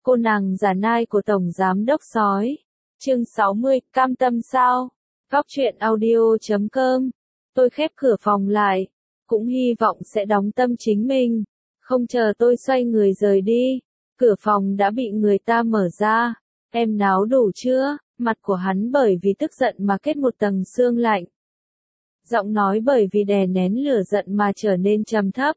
Cô nàng giả nai của Tổng Giám Đốc Sói. Chương 60, cam tâm sao? Góc truyện audio.com. Tôi khép cửa phòng lại, cũng hy vọng sẽ đóng tâm chính mình. Không chờ tôi xoay người rời đi, cửa phòng đã bị người ta mở ra. Em náo đủ chưa? Mặt của hắn bởi vì tức giận mà kết một tầng sương lạnh. Giọng nói bởi vì đè nén lửa giận mà trở nên trầm thấp.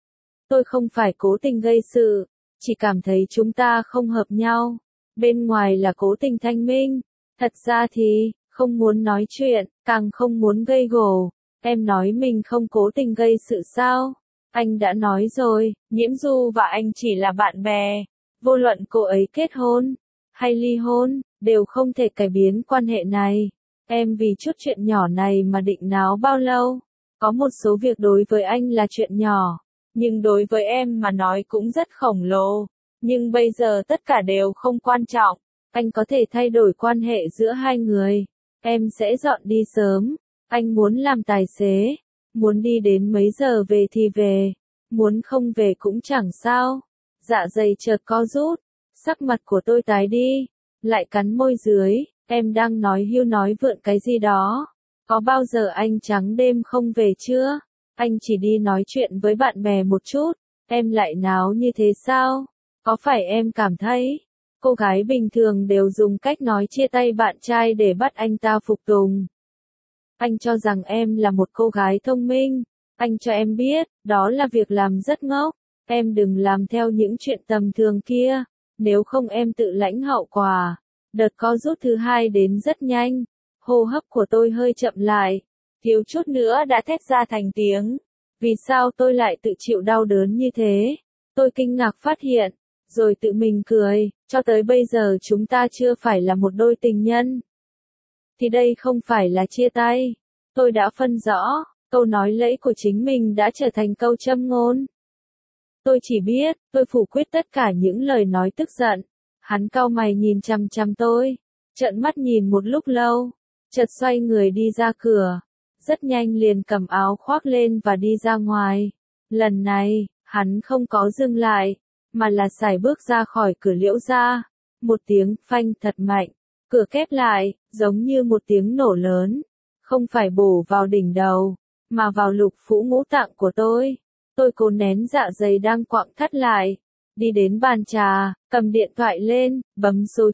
Tôi không phải cố tình gây sự, chỉ cảm thấy chúng ta không hợp nhau. Bên ngoài là cố tình thanh minh, thật ra thì, không muốn nói chuyện, càng không muốn gây gổ. Em nói mình không cố tình gây sự sao? Anh đã nói rồi, Nhiễm Du và anh chỉ là bạn bè. Vô luận cô ấy kết hôn, hay ly hôn, đều không thể cải biến quan hệ này. Em vì chút chuyện nhỏ này mà định náo bao lâu? Có một số việc đối với anh là chuyện nhỏ, nhưng đối với em mà nói cũng rất khổng lồ. Nhưng bây giờ tất cả đều không quan trọng. Anh có thể thay đổi quan hệ giữa hai người. Em sẽ dọn đi sớm. Anh muốn làm tài xế. Muốn đi đến mấy giờ về thì về. Muốn không về cũng chẳng sao. Dạ dày chợt co rút. Sắc mặt của tôi tái đi. Lại cắn môi dưới. Em đang nói hưu nói vượn cái gì đó. Có bao giờ anh trắng đêm không về chưa? Anh chỉ đi nói chuyện với bạn bè một chút. Em lại náo như thế sao? Có phải em cảm thấy, cô gái bình thường đều dùng cách nói chia tay bạn trai để bắt anh ta phục tùng? Anh cho rằng em là một cô gái thông minh. Anh cho em biết, đó là việc làm rất ngốc. Em đừng làm theo những chuyện tầm thường kia. Nếu không em tự lãnh hậu quả. Đợt co rút thứ hai đến rất nhanh. Hô hấp của tôi hơi chậm lại. Thiếu chút nữa đã thét ra thành tiếng. Vì sao tôi lại tự chịu đau đớn như thế? Tôi kinh ngạc phát hiện. Rồi tự mình cười, cho tới bây giờ chúng ta chưa phải là một đôi tình nhân. Thì đây không phải là chia tay. Tôi đã phân rõ, câu nói lẫy của chính mình đã trở thành câu châm ngôn. Tôi chỉ biết, tôi phủ quyết tất cả những lời nói tức giận. Hắn cau mày nhìn chằm chằm tôi, trợn mắt nhìn một lúc lâu, chợt xoay người đi ra cửa. Rất nhanh liền cầm áo khoác lên và đi ra ngoài. Lần này, hắn không có dừng lại, mà là sải bước ra khỏi cửa Liễu gia. Một tiếng phanh thật mạnh, cửa khép lại, giống như một tiếng nổ lớn. Không phải bổ vào đỉnh đầu, mà vào lục phủ ngũ tạng của tôi. Tôi cố nén dạ dày đang quặn thắt lại. Đi đến bàn trà, cầm điện thoại lên, bấm số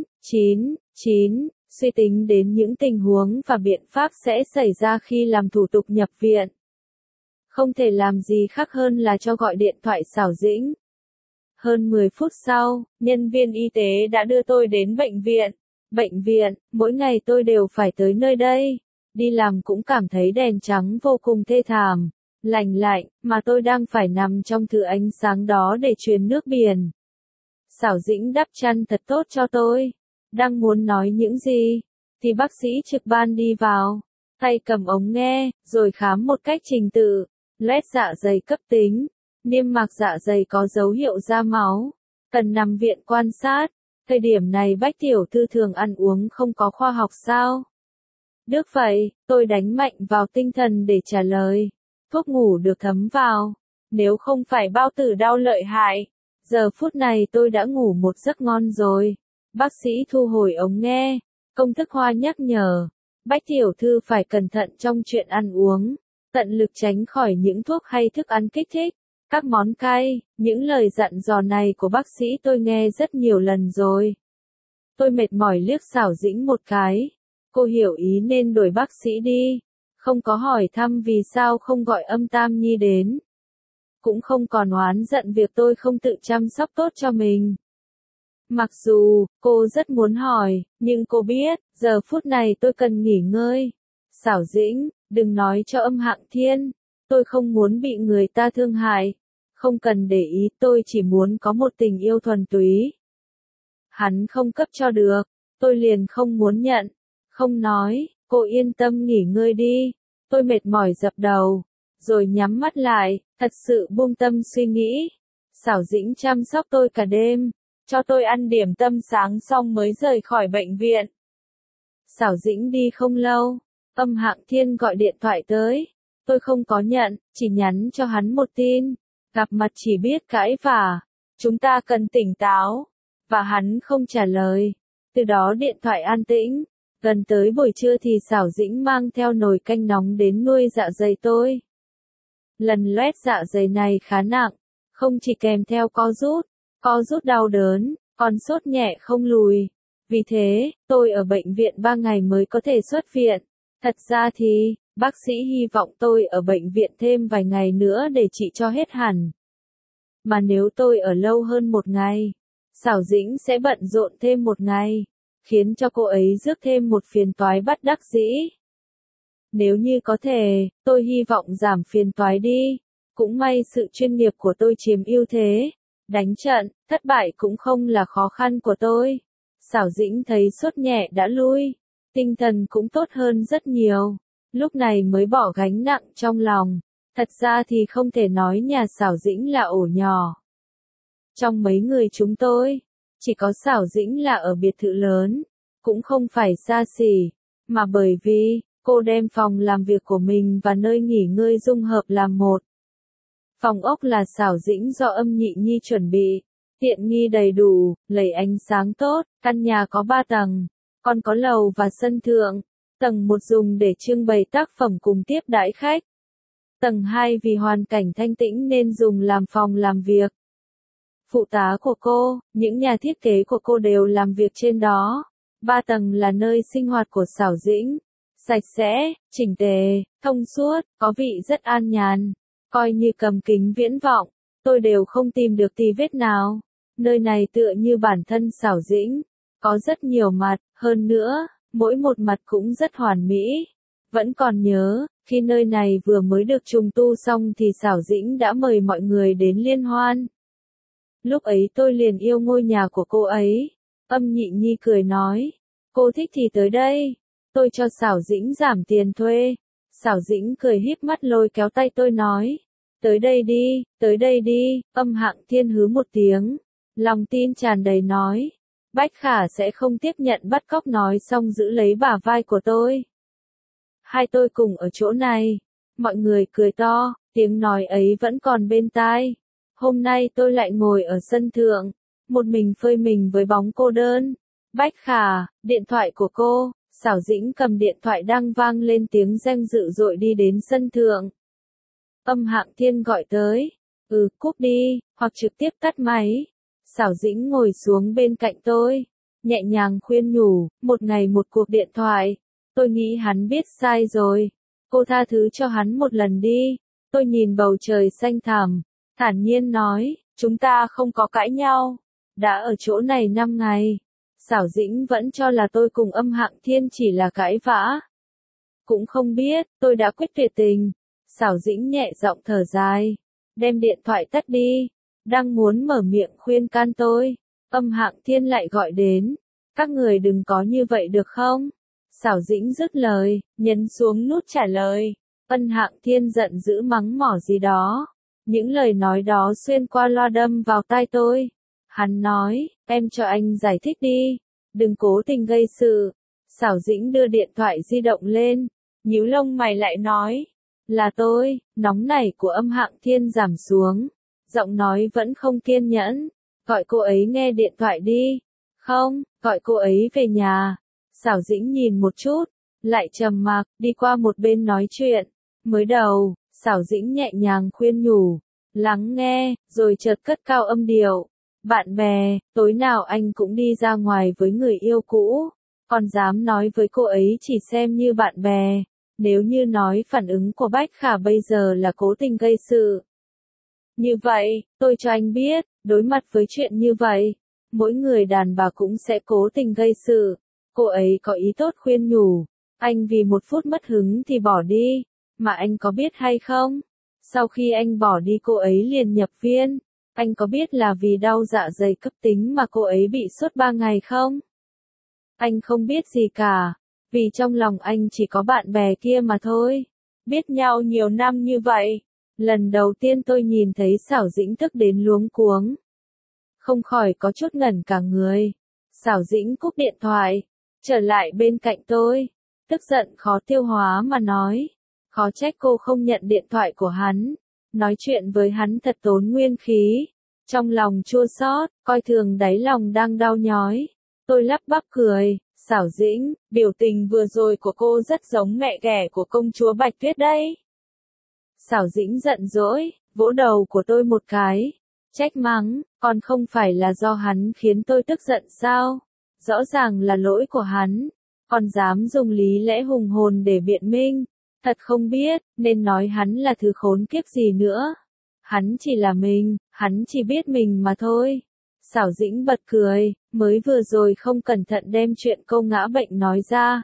999, suy tính đến những tình huống và biện pháp sẽ xảy ra khi làm thủ tục nhập viện. Không thể làm gì khác hơn là cho gọi điện thoại Xảo Dĩnh. Hơn 10 phút sau, nhân viên y tế đã đưa tôi đến bệnh viện. Bệnh viện, mỗi ngày tôi đều phải tới nơi đây. Đi làm cũng cảm thấy đèn trắng vô cùng thê thảm, lạnh lạnh, mà tôi đang phải nằm trong thứ ánh sáng đó để truyền nước biển. Xảo Dĩnh đắp chăn thật tốt cho tôi. Đang muốn nói những gì, thì bác sĩ trực ban đi vào, tay cầm ống nghe, rồi khám một cách trình tự. Loét dạ dày cấp tính. Niêm mạc dạ dày có dấu hiệu ra máu, cần nằm viện quan sát. Thời điểm này Bách tiểu thư thường ăn uống không có khoa học sao? Được vậy, tôi đánh mạnh vào tinh thần để trả lời. Thuốc ngủ được thấm vào, nếu không phải bao tử đau lợi hại, giờ phút này tôi đã ngủ một giấc ngon rồi. Bác sĩ thu hồi ống nghe, công thức hoa nhắc nhở, Bách tiểu thư phải cẩn thận trong chuyện ăn uống, tận lực tránh khỏi những thuốc hay thức ăn kích thích. Các món cay, những lời dặn dò này của bác sĩ tôi nghe rất nhiều lần rồi. Tôi mệt mỏi liếc Xảo Dĩnh một cái. Cô hiểu ý nên đổi bác sĩ đi. Không có hỏi thăm vì sao không gọi Âm Tam Nhi đến. Cũng không còn oán giận việc tôi không tự chăm sóc tốt cho mình. Mặc dù, cô rất muốn hỏi, nhưng cô biết, giờ phút này tôi cần nghỉ ngơi. Xảo Dĩnh, đừng nói cho Âm Hạng Thiên. Tôi không muốn bị người ta thương hại. Không cần để ý, tôi chỉ muốn có một tình yêu thuần túy. Hắn không cấp cho được, tôi liền không muốn nhận. Không nói, cô yên tâm nghỉ ngơi đi. Tôi mệt mỏi dập đầu, rồi nhắm mắt lại, thật sự buông tâm suy nghĩ. Xảo Dĩnh chăm sóc tôi cả đêm, cho tôi ăn điểm tâm sáng xong mới rời khỏi bệnh viện. Xảo Dĩnh đi không lâu, Âm Hạng Thiên gọi điện thoại tới. Tôi không có nhận, chỉ nhắn cho hắn một tin. Gặp mặt chỉ biết cãi vả. Chúng ta cần tỉnh táo. và hắn không trả lời. Từ đó điện thoại an tĩnh. Gần tới buổi trưa thì Xảo Dĩnh mang theo nồi canh nóng đến nuôi dạ dày tôi. Lần loét dạ dày này khá nặng, không chỉ kèm theo co rút đau đớn, còn sốt nhẹ không lùi. Vì thế, tôi ở bệnh viện 3 ngày mới có thể xuất viện. Thật ra thì, bác sĩ hy vọng tôi ở bệnh viện thêm vài ngày nữa để trị cho hết hẳn. Mà nếu tôi ở lâu hơn 1 ngày, Xảo Dĩnh sẽ bận rộn thêm 1 ngày, khiến cho cô ấy rước thêm một phiền toái bất đắc dĩ. Nếu như có thể, tôi hy vọng giảm phiền toái đi. Cũng may sự chuyên nghiệp của tôi chiếm ưu thế. Đánh trận, thất bại cũng không là khó khăn của tôi. Xảo Dĩnh thấy sốt nhẹ đã lui, tinh thần cũng tốt hơn rất nhiều. Lúc này mới bỏ gánh nặng trong lòng. Thật ra thì không thể nói nhà Xảo Dĩnh là ổ nhỏ. Trong mấy người chúng tôi, chỉ có Xảo Dĩnh là ở biệt thự lớn, cũng không phải xa xỉ, mà bởi vì cô đem phòng làm việc của mình và nơi nghỉ ngơi dung hợp làm một. Phòng ốc là Xảo Dĩnh do Âm Nhị Nhi chuẩn bị, tiện nghi đầy đủ, lẩy ánh sáng tốt, căn nhà có 3 tầng, còn có lầu và sân thượng. Tầng 1 dùng để trưng bày tác phẩm cùng tiếp đãi khách. Tầng 2 vì hoàn cảnh thanh tĩnh nên dùng làm phòng làm việc. Phụ tá của cô, những nhà thiết kế của cô đều làm việc trên đó. 3 tầng là nơi sinh hoạt của Xảo Dĩnh. Sạch sẽ, chỉnh tề, thông suốt, có vị rất an nhàn. Coi như cầm kính viễn vọng, tôi đều không tìm được tì vết nào. Nơi này tựa như bản thân Xảo Dĩnh, có rất nhiều mặt, hơn nữa, mỗi một mặt cũng rất hoàn mỹ. Vẫn còn nhớ, khi nơi này vừa mới được trùng tu xong thì Xảo Dĩnh đã mời mọi người đến liên hoan. Lúc ấy tôi liền yêu ngôi nhà của cô ấy. Âm Nhị Nhi cười nói, cô thích thì tới đây, tôi cho Xảo Dĩnh giảm tiền thuê. Xảo Dĩnh cười híp mắt lôi kéo tay tôi nói, tới đây đi, Âm Hạng Thiên hứ một tiếng, lòng tin tràn đầy nói, Bách Khả sẽ không tiếp nhận bắt cóc nói xong giữ lấy bả vai của tôi. Hai tôi cùng ở chỗ này, mọi người cười to, tiếng nói ấy vẫn còn bên tai. Hôm nay tôi lại ngồi ở sân thượng, một mình phơi mình với bóng cô đơn. Bách Khả, điện thoại của cô. Xảo Dĩnh cầm điện thoại đang vang lên tiếng reng dữ dội đi đến sân thượng. Âm Hạng Thiên gọi tới. Cúp đi, hoặc trực tiếp tắt máy. Xảo Dĩnh ngồi xuống bên cạnh tôi, nhẹ nhàng khuyên nhủ, một ngày một cuộc điện thoại. Tôi nghĩ hắn biết sai rồi. Cô tha thứ cho hắn một lần đi. Tôi nhìn bầu trời xanh thẳm, thản nhiên nói, chúng ta không có cãi nhau. Đã ở chỗ này 5 ngày. Xảo Dĩnh vẫn cho là tôi cùng Âm Hạng Thiên chỉ là cãi vã. Cũng không biết, tôi đã quyết tuyệt tình. Xảo Dĩnh nhẹ giọng thở dài, đem điện thoại tắt đi. Đang muốn mở miệng khuyên can tôi, Âm Hạng Thiên lại gọi đến. Các người đừng có như vậy được không? Xảo Dĩnh dứt lời, nhấn xuống nút trả lời. Âm Hạng Thiên giận dữ mắng mỏ gì đó. Những lời nói đó xuyên qua loa đâm vào tai tôi. Hắn nói, em cho anh giải thích đi, đừng cố tình gây sự. Xảo Dĩnh đưa điện thoại di động lên, nhíu lông mày lại nói, là tôi. Nóng nảy của Âm Hạng Thiên giảm xuống, giọng nói vẫn không kiên nhẫn, gọi cô ấy nghe điện thoại đi. Không, gọi cô ấy về nhà. Xảo Dĩnh nhìn một chút, lại trầm mặc, đi qua một bên nói chuyện. Mới đầu, Xảo Dĩnh nhẹ nhàng khuyên nhủ, lắng nghe, rồi chợt cất cao âm điệu. Bạn bè, tối nào anh cũng đi ra ngoài với người yêu cũ, còn dám nói với cô ấy chỉ xem như bạn bè. Nếu như nói phản ứng của Bách Khả bây giờ là cố tình gây sự. Như vậy, tôi cho anh biết, đối mặt với chuyện như vậy, mỗi người đàn bà cũng sẽ cố tình gây sự. Cô ấy có ý tốt khuyên nhủ, anh vì 1 phút mất hứng thì bỏ đi, mà anh có biết hay không? Sau khi anh bỏ đi cô ấy liền nhập viện. Anh có biết là vì đau dạ dày cấp tính mà cô ấy bị sốt 3 ngày không? Anh không biết gì cả, vì trong lòng anh chỉ có bạn bè kia mà thôi. Biết nhau nhiều năm như vậy, lần đầu tiên tôi nhìn thấy Xảo Dĩnh tức đến luống cuống. Không khỏi có chút ngẩn cả người. Xảo Dĩnh cúp điện thoại, trở lại bên cạnh tôi, tức giận khó tiêu hóa mà nói, khó trách cô không nhận điện thoại của hắn. Nói chuyện với hắn thật tốn nguyên khí. Trong lòng chua xót, coi thường đáy lòng đang đau nhói. Tôi lắp bắp cười, Xảo Dĩnh, biểu tình vừa rồi của cô rất giống mẹ ghẻ của công chúa Bạch Tuyết đấy. Xảo Dĩnh giận dỗi, vỗ đầu của tôi một cái, trách mắng, còn không phải là do hắn khiến tôi tức giận sao? Rõ ràng là lỗi của hắn, còn dám dùng lý lẽ hùng hồn để biện minh, thật không biết, nên nói hắn là thứ khốn kiếp gì nữa. Hắn chỉ là mình, hắn chỉ biết mình mà thôi. Xảo Dĩnh bật cười, mới vừa rồi không cẩn thận đem chuyện câu ngã bệnh nói ra.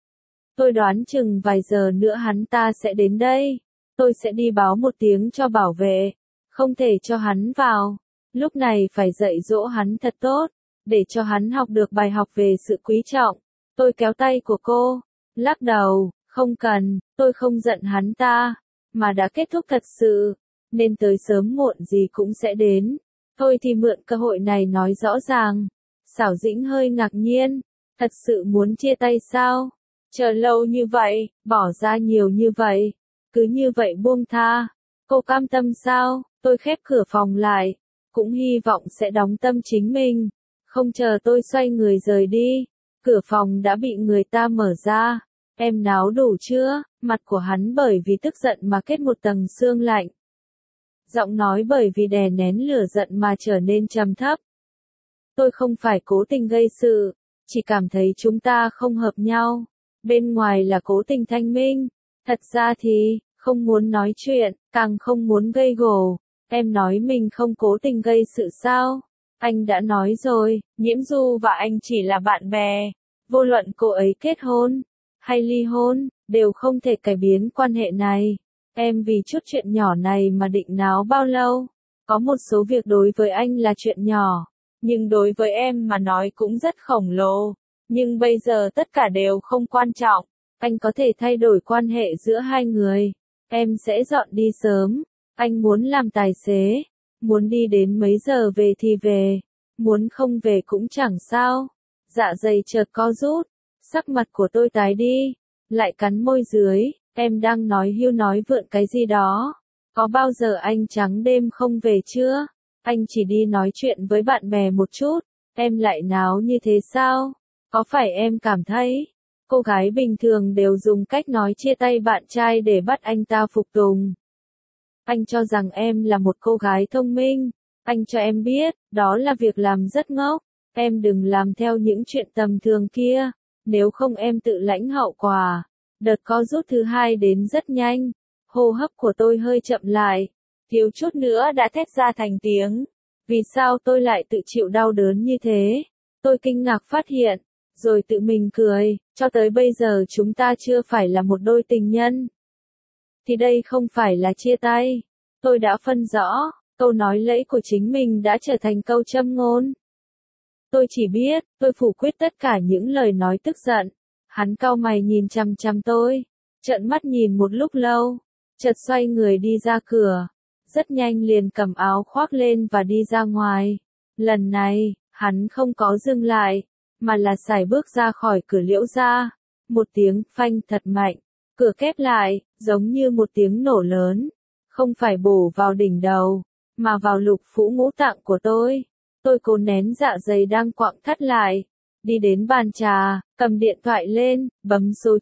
Tôi đoán chừng vài giờ nữa hắn ta sẽ đến đây. Tôi sẽ đi báo một tiếng cho bảo vệ, không thể cho hắn vào. Lúc này phải dạy dỗ hắn thật tốt, để cho hắn học được bài học về sự quý trọng. Tôi kéo tay của cô, lắc đầu, không cần, tôi không giận hắn ta, mà đã kết thúc thật sự, nên tới sớm muộn gì cũng sẽ đến. Thôi thì mượn cơ hội này nói rõ ràng. Xảo Dĩnh hơi ngạc nhiên, thật sự muốn chia tay sao? Chờ lâu như vậy, bỏ ra nhiều như vậy, cứ như vậy buông tha. Cô cam tâm sao? Tôi khép cửa phòng lại, cũng hy vọng sẽ đóng tâm chính mình. Không chờ tôi xoay người rời đi, cửa phòng đã bị người ta mở ra. Em náo đủ chưa? Mặt của hắn bởi vì tức giận mà kết một tầng sương lạnh. Giọng nói bởi vì đè nén lửa giận mà trở nên trầm thấp. Tôi không phải cố tình gây sự, chỉ cảm thấy chúng ta không hợp nhau. Bên ngoài là cố tình thanh minh, thật ra thì, không muốn nói chuyện, càng không muốn gây gổ. Em nói mình không cố tình gây sự sao? Anh đã nói rồi, Nhiễm Du và anh chỉ là bạn bè. Vô luận cô ấy kết hôn, hay ly hôn, đều không thể cải biến quan hệ này. Em vì chút chuyện nhỏ này mà định náo bao lâu? Có một số việc đối với anh là chuyện nhỏ, nhưng đối với em mà nói cũng rất khổng lồ. Nhưng bây giờ tất cả đều không quan trọng. Anh có thể thay đổi quan hệ giữa hai người. Em sẽ dọn đi sớm. Anh muốn làm tài xế. Muốn đi đến mấy giờ về thì về. Muốn không về cũng chẳng sao. Dạ dày chợt co rút. Sắc mặt của tôi tái đi. Lại cắn môi dưới. Em đang nói hưu nói vượn cái gì đó. Có bao giờ anh trắng đêm không về chưa? Anh chỉ đi nói chuyện với bạn bè một chút. Em lại náo như thế sao? Có phải em cảm thấy, cô gái bình thường đều dùng cách nói chia tay bạn trai để bắt anh ta phục tùng? Anh cho rằng em là một cô gái thông minh. Anh cho em biết, đó là việc làm rất ngốc. Em đừng làm theo những chuyện tầm thường kia. Nếu không em tự lãnh hậu quả. Đợt co rút thứ hai đến rất nhanh. Hô hấp của tôi hơi chậm lại. Thiếu chút nữa đã thét ra thành tiếng. Vì sao tôi lại tự chịu đau đớn như thế? Tôi kinh ngạc phát hiện. Rồi tự mình cười, cho tới bây giờ chúng ta chưa phải là một đôi tình nhân. Thì đây không phải là chia tay. Tôi đã phân rõ, câu nói lẫy của chính mình đã trở thành câu châm ngôn. Tôi chỉ biết, tôi phủ quyết tất cả những lời nói tức giận. Hắn cau mày nhìn chằm chằm tôi, trợn mắt nhìn một lúc lâu, chợt xoay người đi ra cửa. Rất nhanh liền cầm áo khoác lên và đi ra ngoài. Lần này, hắn không có dừng lại, mà là sải bước ra khỏi cửa Liễu gia. Một tiếng phanh thật mạnh, cửa khép lại, giống như một tiếng nổ lớn. Không phải bổ vào đỉnh đầu, mà vào lục phủ ngũ tạng của tôi. Tôi cố nén dạ dày đang quặn thắt lại. Đi đến bàn trà, cầm điện thoại lên, bấm số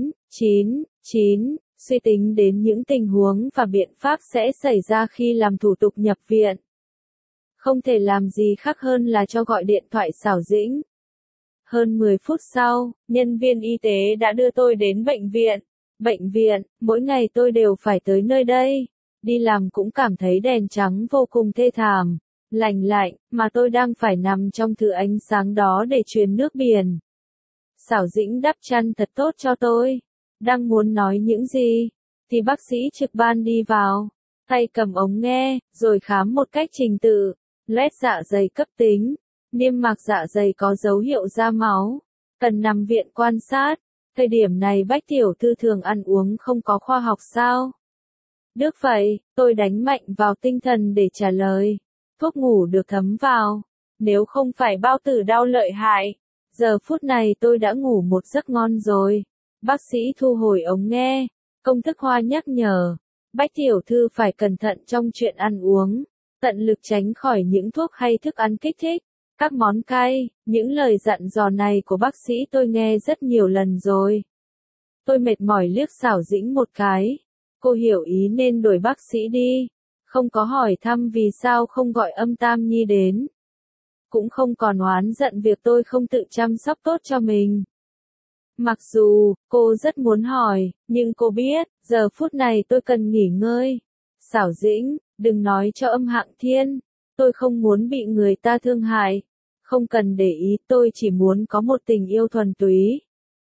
999, suy tính đến những tình huống và biện pháp sẽ xảy ra khi làm thủ tục nhập viện. Không thể làm gì khác hơn là cho gọi điện thoại Xảo Dĩnh. Hơn 10 phút sau, nhân viên y tế đã đưa tôi đến bệnh viện. Bệnh viện, mỗi ngày tôi đều phải tới nơi đây. Đi làm cũng cảm thấy đèn trắng vô cùng thê thảm, lạnh lạnh, mà tôi đang phải nằm trong thứ ánh sáng đó để truyền nước biển. Xảo Dĩnh đắp chăn thật tốt cho tôi. Đang muốn nói những gì, thì bác sĩ trực ban đi vào, tay cầm ống nghe, rồi khám một cách trình tự. Loét dạ dày cấp tính, niêm mạc dạ dày có dấu hiệu ra máu, cần nằm viện quan sát. Thời điểm này Bách tiểu thư thường ăn uống không có khoa học sao? Được vậy, tôi đánh mạnh vào tinh thần để trả lời. Thuốc ngủ được thấm vào, nếu không phải bao tử đau lợi hại, giờ phút này tôi đã ngủ một giấc ngon rồi. Bác sĩ thu hồi ống nghe, công thức hoa nhắc nhở, Bách tiểu thư phải cẩn thận trong chuyện ăn uống. tận lực tránh khỏi những thuốc hay thức ăn kích thích, các món cay. Những lời dặn dò này của bác sĩ tôi nghe rất nhiều lần rồi. Tôi mệt mỏi liếc Xảo Dĩnh một cái. Cô hiểu ý nên đổi bác sĩ đi. Không có hỏi thăm vì sao không gọi Âm Tam Nhi đến. Cũng không còn oán giận việc tôi không tự chăm sóc tốt cho mình. Mặc dù, cô rất muốn hỏi, nhưng cô biết, giờ phút này tôi cần nghỉ ngơi. Xảo Dĩnh, đừng nói cho Âm Hạng Thiên. Tôi không muốn bị người ta thương hại. Không cần để ý, tôi chỉ muốn có một tình yêu thuần túy.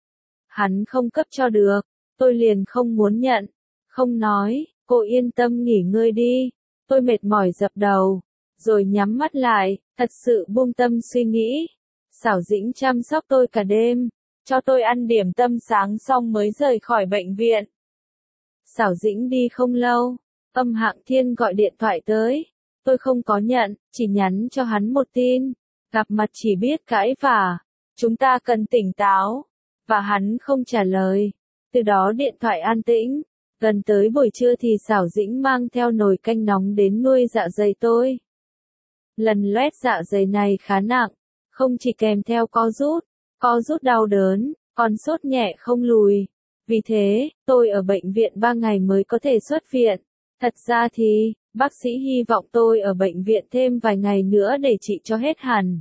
Hắn không cấp cho được, tôi liền không muốn nhận. Không nói, cô yên tâm nghỉ ngơi đi. Tôi mệt mỏi dập đầu, rồi nhắm mắt lại, thật sự buông tâm suy nghĩ. Xảo Dĩnh chăm sóc tôi cả đêm, cho tôi ăn điểm tâm sáng xong mới rời khỏi bệnh viện. Xảo Dĩnh đi không lâu, Âm Hạng Thiên gọi điện thoại tới. Tôi không có nhận, chỉ nhắn cho hắn một tin. Gặp mặt chỉ biết cãi vả. Chúng ta cần tỉnh táo. Và hắn không trả lời. Từ đó điện thoại an tĩnh. Gần tới buổi trưa thì Xảo Dĩnh mang theo nồi canh nóng đến nuôi dạ dày tôi. Lần loét dạ dày này khá nặng. Không chỉ kèm theo co rút đau đớn, còn sốt nhẹ không lùi. Vì thế, tôi ở bệnh viện 3 ngày mới có thể xuất viện. Thật ra thì, bác sĩ hy vọng tôi ở bệnh viện thêm vài ngày nữa để trị cho hết hẳn.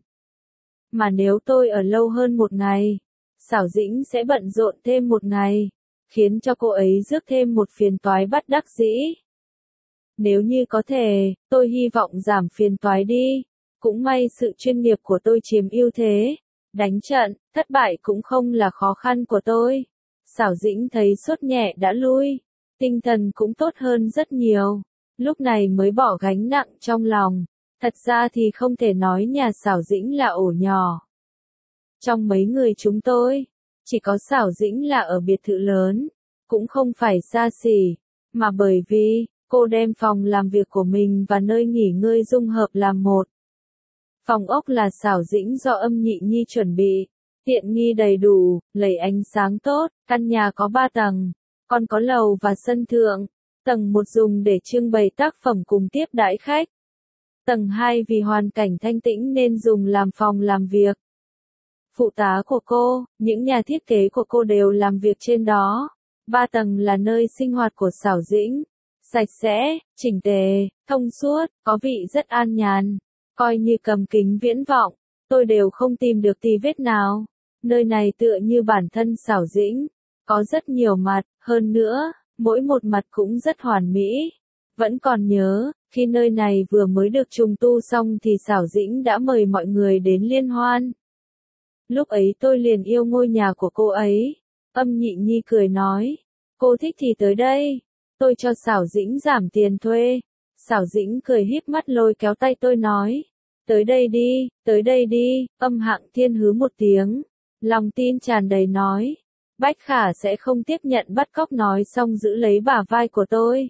Mà nếu tôi ở lâu hơn một ngày, Xảo Dĩnh sẽ bận rộn thêm một ngày, khiến cho cô ấy rước thêm một phiền toái bất đắc dĩ. Nếu như có thể, tôi hy vọng giảm phiền toái đi. Cũng may sự chuyên nghiệp của tôi chiếm ưu thế. Đánh trận, thất bại cũng không là khó khăn của tôi. Xảo Dĩnh thấy sốt nhẹ đã lui, tinh thần cũng tốt hơn rất nhiều. Lúc này mới bỏ gánh nặng trong lòng. Thật ra thì không thể nói nhà Xảo Dĩnh là ổ nhỏ. Trong mấy người chúng tôi, chỉ có Xảo Dĩnh là ở biệt thự lớn, cũng không phải xa xỉ, mà bởi vì cô đem phòng làm việc của mình và nơi nghỉ ngơi dung hợp làm một. Phòng ốc là Xảo Dĩnh do Âm Nhị Nhi chuẩn bị, tiện nghi đầy đủ, lẩy ánh sáng tốt, căn nhà có 3 tầng, còn có lầu và sân thượng. Tầng 1 dùng để trưng bày tác phẩm cùng tiếp đãi khách. Tầng 2 vì hoàn cảnh thanh tĩnh nên dùng làm phòng làm việc. Phụ tá của cô, những nhà thiết kế của cô đều làm việc trên đó. 3 tầng là nơi sinh hoạt của Xảo Dĩnh. Sạch sẽ, chỉnh tề, thông suốt, có vị rất an nhàn. Coi như cầm kính viễn vọng, tôi đều không tìm được tì vết nào. Nơi này tựa như bản thân Xảo Dĩnh, có rất nhiều mặt, hơn nữa, mỗi một mặt cũng rất hoàn mỹ. Vẫn còn nhớ, khi nơi này vừa mới được trùng tu xong thì Xảo Dĩnh đã mời mọi người đến liên hoan. Lúc ấy tôi liền yêu ngôi nhà của cô ấy. Âm Nhị Nhi cười nói, cô thích thì tới đây, tôi cho Xảo Dĩnh giảm tiền thuê. Xảo Dĩnh cười híp mắt lôi kéo tay tôi nói, tới đây đi. Âm Hạng Thiên hứ một tiếng, lòng tin tràn đầy nói, Bách Khả sẽ không tiếp nhận bắt cóc, nói xong giữ lấy bả vai của tôi.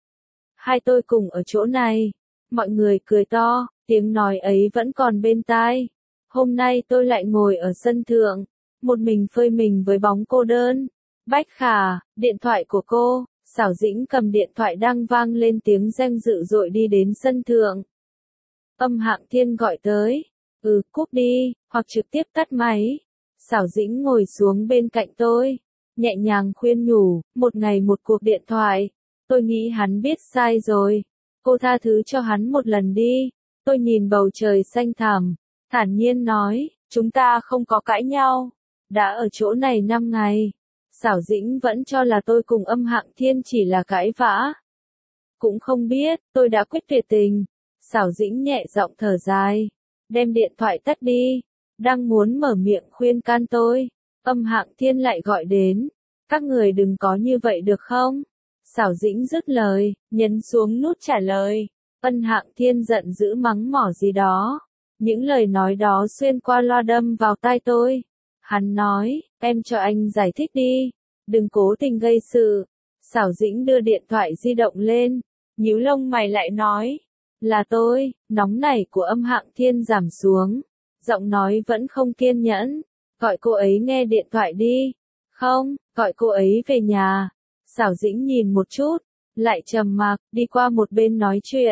Hai tôi cùng ở chỗ này, mọi người cười to, tiếng nói ấy vẫn còn bên tai. Hôm nay tôi lại ngồi ở sân thượng, một mình phơi mình với bóng cô đơn. Bách Khả, điện thoại của cô. Xảo Dĩnh cầm điện thoại đang vang lên, tiếng reng dữ dội đi đến sân thượng. Âm Hạng Thiên gọi tới. Cúp đi, hoặc trực tiếp tắt máy. Xảo Dĩnh ngồi xuống bên cạnh tôi, nhẹ nhàng khuyên nhủ, một ngày một cuộc điện thoại. Tôi nghĩ hắn biết sai rồi. Cô tha thứ cho hắn một lần đi. Tôi nhìn bầu trời xanh thẳm, thản nhiên nói, chúng ta không có cãi nhau. Đã ở chỗ này 5 ngày. Xảo Dĩnh vẫn cho là tôi cùng Âm Hạng Thiên chỉ là cãi vã. Cũng không biết, tôi đã quyết tuyệt tình. Xảo Dĩnh nhẹ giọng thở dài, đem điện thoại tắt đi. Đang muốn mở miệng khuyên can tôi, Âm Hạng Thiên lại gọi đến. Các người đừng có như vậy được không? Xảo Dĩnh dứt lời, nhấn xuống nút trả lời. Âm Hạng Thiên giận dữ mắng mỏ gì đó. Những lời nói đó xuyên qua loa đâm vào tai tôi. Hắn nói, em cho anh giải thích đi, đừng cố tình gây sự. Xảo Dĩnh đưa điện thoại di động lên, nhíu lông mày lại nói, là tôi. Nóng nảy của Âm Hạng Thiên giảm xuống, giọng nói vẫn không kiên nhẫn, gọi cô ấy nghe điện thoại đi. Không, gọi cô ấy về nhà. Xảo Dĩnh nhìn một chút, lại trầm mặc, đi qua một bên nói chuyện.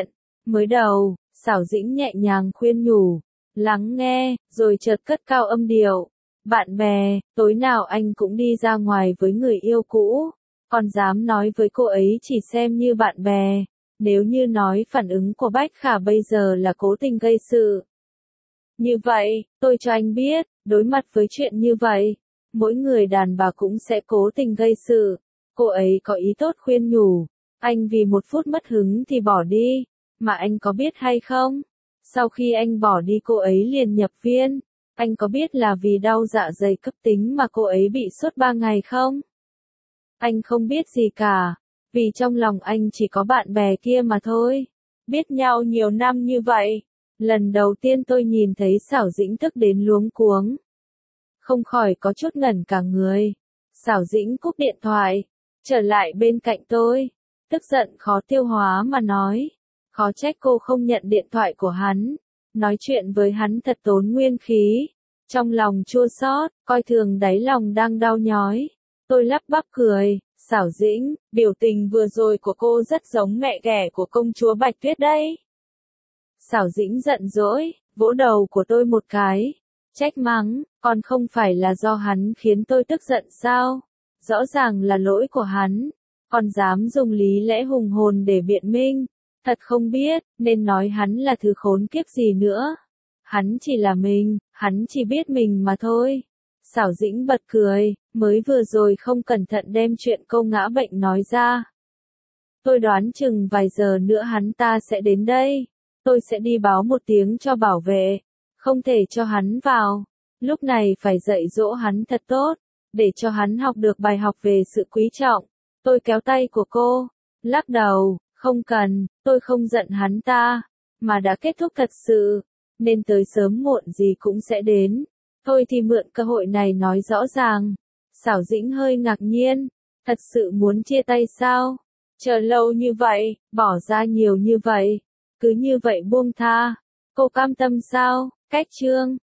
Mới đầu, Xảo Dĩnh nhẹ nhàng khuyên nhủ, lắng nghe, rồi chợt cất cao âm điệu. Bạn bè, tối nào anh cũng đi ra ngoài với người yêu cũ, còn dám nói với cô ấy chỉ xem như bạn bè. Nếu như nói phản ứng của Bách Khả bây giờ là cố tình gây sự. Như vậy, tôi cho anh biết, đối mặt với chuyện như vậy, mỗi người đàn bà cũng sẽ cố tình gây sự. Cô ấy có ý tốt khuyên nhủ, anh vì một phút mất hứng thì bỏ đi, mà anh có biết hay không? Sau khi anh bỏ đi cô ấy liền nhập viện. Anh có biết là vì đau dạ dày cấp tính mà cô ấy bị sốt 3 ngày không? Anh không biết gì cả, vì trong lòng anh chỉ có bạn bè kia mà thôi. Biết nhau nhiều năm như vậy, lần đầu tiên tôi nhìn thấy Xảo Dĩnh tức đến luống cuống. Không khỏi có chút ngẩn cả người. Xảo Dĩnh cúp điện thoại, trở lại bên cạnh tôi, tức giận khó tiêu hóa mà nói. Khó trách cô không nhận điện thoại của hắn. Nói chuyện với hắn thật tốn nguyên khí. Trong lòng chua xót, coi thường đáy lòng đang đau nhói. Tôi lắp bắp cười, Xảo Dĩnh, biểu tình vừa rồi của cô rất giống mẹ ghẻ của công chúa Bạch Tuyết đấy. Xảo Dĩnh giận dỗi, vỗ đầu của tôi một cái, trách mắng, còn không phải là do hắn khiến tôi tức giận sao? Rõ ràng là lỗi của hắn, còn dám dùng lý lẽ hùng hồn để biện minh. Thật không biết, nên nói hắn là thứ khốn kiếp gì nữa. Hắn chỉ là mình, hắn chỉ biết mình mà thôi. Xảo Dĩnh bật cười, mới vừa rồi không cẩn thận đem chuyện cô ngã bệnh nói ra. Tôi đoán chừng vài giờ nữa hắn ta sẽ đến đây. Tôi sẽ đi báo một tiếng cho bảo vệ. Không thể cho hắn vào. Lúc này phải dạy dỗ hắn thật tốt, để cho hắn học được bài học về sự quý trọng. Tôi kéo tay của cô, lắc đầu, không cần, tôi không giận hắn ta, mà đã kết thúc thật sự, nên tới sớm muộn gì cũng sẽ đến. Thôi thì mượn cơ hội này nói rõ ràng. Xảo Dĩnh hơi ngạc nhiên, thật sự muốn chia tay sao? Chờ lâu như vậy, bỏ ra nhiều như vậy, cứ như vậy buông tha, cô cam tâm sao? Cách chương